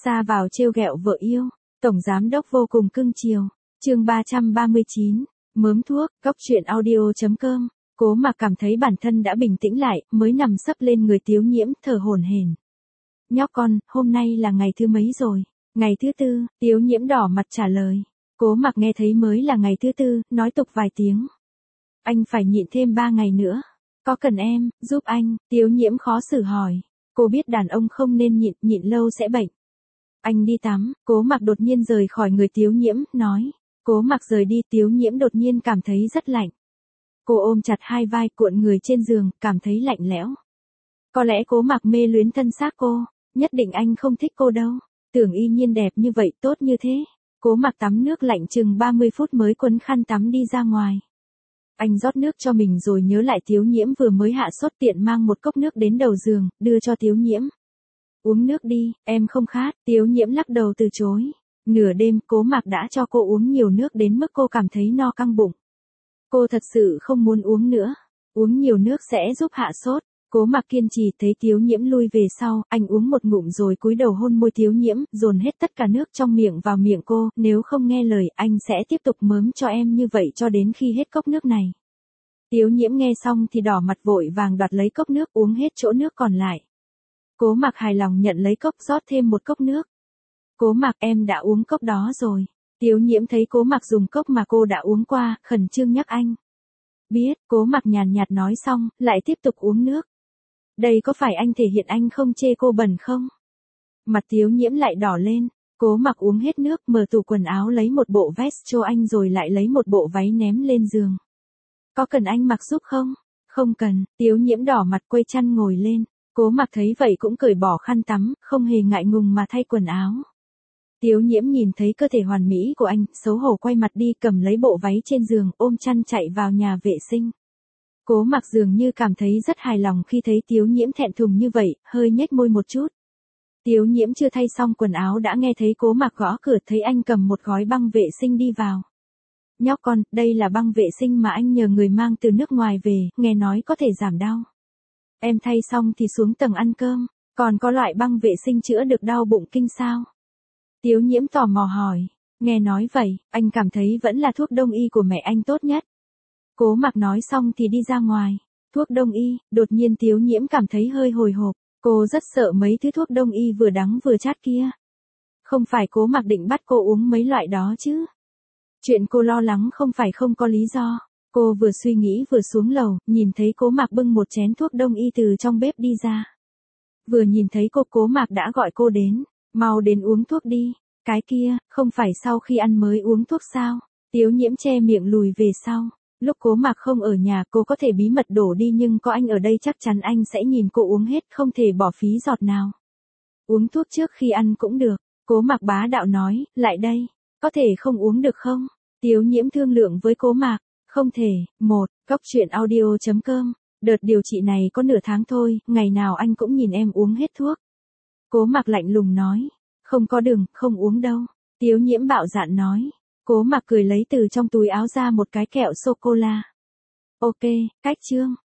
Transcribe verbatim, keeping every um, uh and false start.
Ra vào trêu ghẹo vợ yêu, tổng giám đốc vô cùng cưng chiều. Chương ba trăm ba mươi chín, mớm thuốc, cóc truyện audio chấm com. Cố Mạc cảm thấy bản thân đã bình tĩnh lại, mới nằm sấp lên người Tiếu Nhiễm, thở hổn hển. Nhóc con, hôm nay là ngày thứ mấy rồi? Ngày thứ tư, Tiếu Nhiễm đỏ mặt trả lời. Cố Mạc nghe thấy mới là ngày thứ tư, nói tục vài tiếng. Anh phải nhịn thêm ba ngày nữa. Có cần em, giúp anh? Tiếu Nhiễm khó xử hỏi. Cô biết đàn ông không nên nhịn, nhịn lâu sẽ bệnh. Anh đi tắm. Cố Mạc đột nhiên rời khỏi người Tiếu Nhiễm, nói. Cố Mạc rời đi, Tiếu Nhiễm đột nhiên cảm thấy rất lạnh. Cô ôm chặt hai vai, cuộn người trên giường, cảm thấy lạnh lẽo. Có lẽ Cố Mạc mê luyến thân xác cô, nhất định anh không thích cô đâu. Tưởng y nhiên đẹp như vậy, tốt như thế. Cố Mạc tắm nước lạnh chừng ba mươi phút mới quấn khăn tắm đi ra ngoài. Anh rót nước cho mình rồi nhớ lại Tiếu Nhiễm vừa mới hạ sốt, tiện mang một cốc nước đến đầu giường, đưa cho Tiếu Nhiễm. Uống nước đi, em không khát. Tiếu Nhiễm lắc đầu từ chối. Nửa đêm, Cố Mạc đã cho cô uống nhiều nước đến mức cô cảm thấy no căng bụng. Cô thật sự không muốn uống nữa. Uống nhiều nước sẽ giúp hạ sốt. Cố Mạc kiên trì, thấy Tiếu Nhiễm lui về sau, anh uống một ngụm rồi cúi đầu hôn môi Tiếu Nhiễm, dồn hết tất cả nước trong miệng vào miệng cô, nếu không nghe lời, anh sẽ tiếp tục mớm cho em như vậy cho đến khi hết cốc nước này. Tiếu Nhiễm nghe xong thì đỏ mặt vội vàng đoạt lấy cốc nước, uống hết chỗ nước còn lại. Cố Mạc hài lòng nhận lấy cốc, rót thêm một cốc nước. Cố Mạc, em đã uống cốc đó rồi. Tiếu Nhiễm thấy Cố Mạc dùng cốc mà cô đã uống qua, khẩn trương nhắc anh. Biết. Cố Mạc nhàn nhạt nói xong, lại tiếp tục uống nước. Đây có phải anh thể hiện anh không chê cô bẩn không? Mặt Tiếu Nhiễm lại đỏ lên. Cố Mạc uống hết nước, mở tủ quần áo lấy một bộ vest cho anh rồi lại lấy một bộ váy ném lên giường. Có cần anh mặc giúp không? Không cần. Tiếu Nhiễm đỏ mặt quây chăn ngồi lên. Cố Mạc thấy vậy cũng cởi bỏ khăn tắm, không hề ngại ngùng mà thay quần áo. Tiếu Nhiễm nhìn thấy cơ thể hoàn mỹ của anh, xấu hổ quay mặt đi, cầm lấy bộ váy trên giường, ôm chăn chạy vào nhà vệ sinh. Cố Mạc dường như cảm thấy rất hài lòng khi thấy Tiếu Nhiễm thẹn thùng như vậy, hơi nhếch môi một chút. Tiếu Nhiễm chưa thay xong quần áo đã nghe thấy Cố Mạc gõ cửa, thấy anh cầm một gói băng vệ sinh đi vào. Nhóc con, đây là băng vệ sinh mà anh nhờ người mang từ nước ngoài về, nghe nói có thể giảm đau. Em thay xong thì xuống tầng ăn cơm, còn có loại băng vệ sinh chữa được đau bụng kinh sao? Tiếu Nhiễm tò mò hỏi. Nghe nói vậy, anh cảm thấy vẫn là thuốc đông y của mẹ anh tốt nhất. Cố Mạc nói xong thì đi ra ngoài. Thuốc đông y, đột nhiên Tiếu Nhiễm cảm thấy hơi hồi hộp. Cô rất sợ mấy thứ thuốc đông y vừa đắng vừa chát kia. Không phải Cố Mạc định bắt cô uống mấy loại đó chứ? Chuyện cô lo lắng không phải không có lý do. Cô vừa suy nghĩ vừa xuống lầu, nhìn thấy Cố Mạc bưng một chén thuốc đông y từ trong bếp đi ra. Vừa nhìn thấy cô, Cố Mạc đã gọi cô đến. Mau đến uống thuốc đi. Cái kia, không phải sau khi ăn mới uống thuốc sao? Tiếu Nhiễm che miệng lùi về sau. Lúc Cố Mạc không ở nhà cô có thể bí mật đổ đi, nhưng có anh ở đây chắc chắn anh sẽ nhìn cô uống hết, không thể bỏ phí giọt nào. Uống thuốc trước khi ăn cũng được. Cố Mạc bá đạo nói, lại đây. Có thể không uống được không? Tiếu Nhiễm thương lượng với Cố Mạc. Không thể. Một, cóc truyện audio chấm com. Đợt điều trị này có nửa tháng thôi, ngày nào anh cũng nhìn em uống hết thuốc. Cố Mạc lạnh lùng nói. Không có đường, không uống đâu. Tiếu Nhiễm bạo dạn nói. Cố Mạc cười lấy từ trong túi áo ra một cái kẹo sô-cô-la. Ok, cách chương.